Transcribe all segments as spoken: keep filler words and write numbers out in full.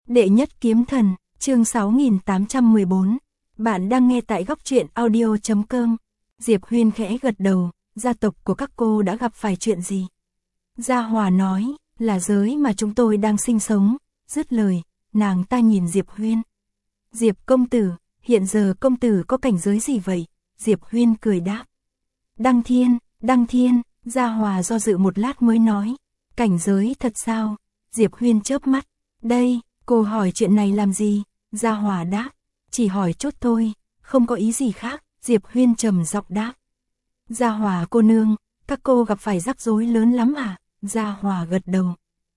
Đệ nhất kiếm thần, chương sáu nghìn tám trăm mười bốn. Bạn đang nghe tại góc truyện audio chấm com. Diệp Huyên khẽ gật đầu, gia tộc của các cô đã gặp phải chuyện gì? Gia Hòa nói, là giới mà chúng tôi đang sinh sống. Dứt lời, nàng ta nhìn Diệp Huyên. Diệp công tử, hiện giờ công tử có cảnh giới gì vậy? Diệp Huyên cười đáp. Đăng thiên, đăng thiên, Gia Hòa do dự một lát mới nói. Cảnh giới thật sao? Diệp Huyên chớp mắt. Đây, cô hỏi chuyện này làm gì? Gia Hòa đáp. Chỉ hỏi chút thôi, không có ý gì khác. Diệp Huyên trầm giọng đáp. Gia Hòa cô nương, các cô gặp phải rắc rối lớn lắm à? Gia Hòa gật đầu.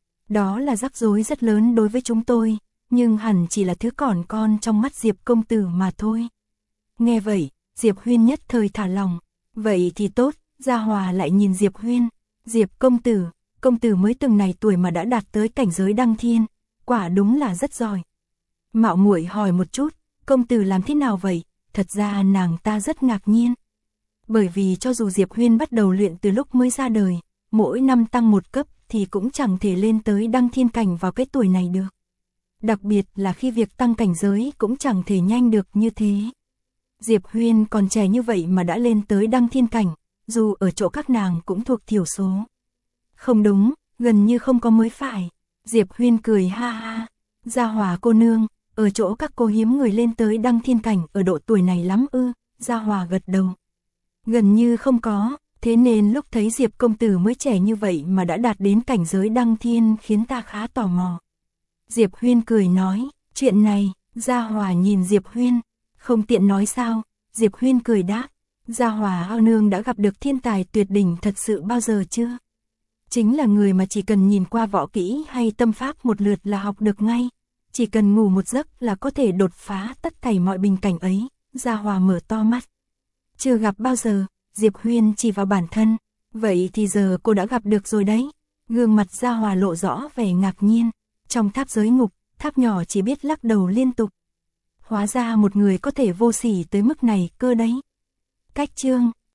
Đó là rắc rối rất lớn đối với chúng tôi, nhưng hẳn chỉ là thứ còn con trong mắt Diệp công tử mà thôi. Nghe vậy, Diệp Huyên nhất thời thả lòng. Vậy thì tốt, Gia Hòa lại nhìn Diệp Huyên. Diệp công tử, công tử mới từng này tuổi mà đã đạt tới cảnh giới đăng thiên, quả đúng là rất giỏi. Mạo muội hỏi một chút, công tử làm thế nào vậy? Thật ra nàng ta rất ngạc nhiên. Bởi vì cho dù Diệp Huyên bắt đầu luyện từ lúc mới ra đời, mỗi năm tăng một cấp thì cũng chẳng thể lên tới đăng thiên cảnh vào cái tuổi này được. Đặc biệt là khi việc tăng cảnh giới cũng chẳng thể nhanh được như thế. Diệp Huyên còn trẻ như vậy mà đã lên tới đăng thiên cảnh, dù ở chỗ các nàng cũng thuộc thiểu số. Không đúng, gần như không có mới phải. Diệp Huyên cười ha ha. Gia Hòa cô nương, ở chỗ các cô hiếm người lên tới đăng thiên cảnh ở độ tuổi này lắm ư? Gia Hòa gật đầu. Gần như không có, thế nên lúc thấy Diệp công tử mới trẻ như vậy mà đã đạt đến cảnh giới đăng thiên khiến ta khá tò mò. Diệp Huyên cười nói, chuyện này, Gia Hòa nhìn Diệp Huyên, không tiện nói sao? Diệp Huyên cười đáp, Gia Hòa ao nương đã gặp được thiên tài tuyệt đỉnh thật sự bao giờ chưa? Chính là người mà chỉ cần nhìn qua võ kỹ hay tâm pháp một lượt là học được ngay, chỉ cần ngủ một giấc là có thể đột phá tất thảy mọi bình cảnh ấy. Gia Hòa mở to mắt. Chưa gặp bao giờ. Diệp Huyên chỉ vào bản thân. Vậy thì giờ cô đã gặp được rồi đấy. Gương mặt Gia Hòa lộ rõ vẻ ngạc nhiên. Trong tháp giới ngục, tháp nhỏ chỉ biết lắc đầu liên tục. Hóa ra một người có thể vô sỉ tới mức này cơ đấy. Cách chương